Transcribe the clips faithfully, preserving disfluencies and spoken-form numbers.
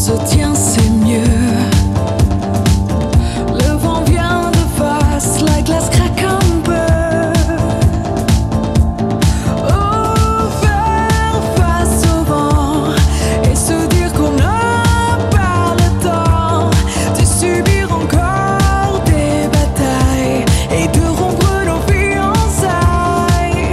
se tient, c'est mieux. Le vent vient de face, la glace craque un peu. Oh, faire face au vent et se dire qu'on n'a pas le temps de subir encore des batailles et de rompre nos fiançailles.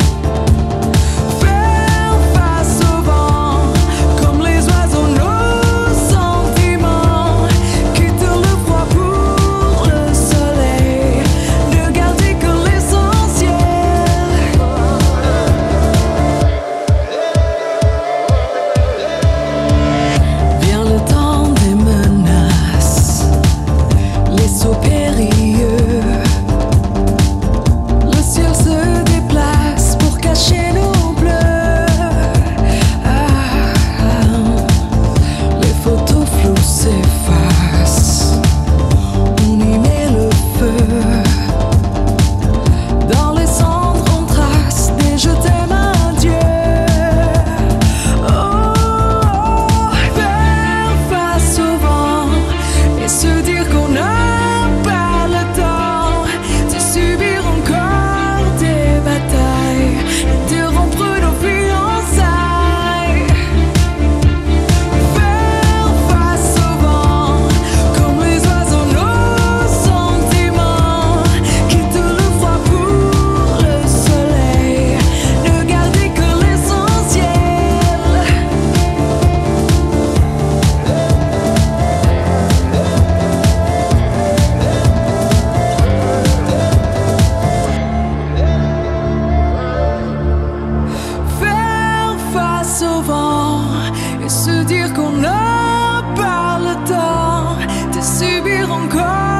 Faire face au vent comme les oiseaux, nos sentiments, quitter le froid pour le soleil, ne garder que l'essentiel. Vient le temps des menaces, les sauts périlleux. Le ciel se déplace pour cacher nos bleus. Ah, les photos floues s'effacent, on y met le feu. Dans les cendres on trace des je t'aime adieu. Oh, faire face au vent et se dire qu'on n'a pas le temps de subir encore des batailles et de rompre nos fiançailles. Faire face au vent comme les oiseaux, nos sentiments, quitter le froid pour le soleil, ne garder que l'essentiel. Faire face au vent et se dire qu'on n'a pas le temps de subir encore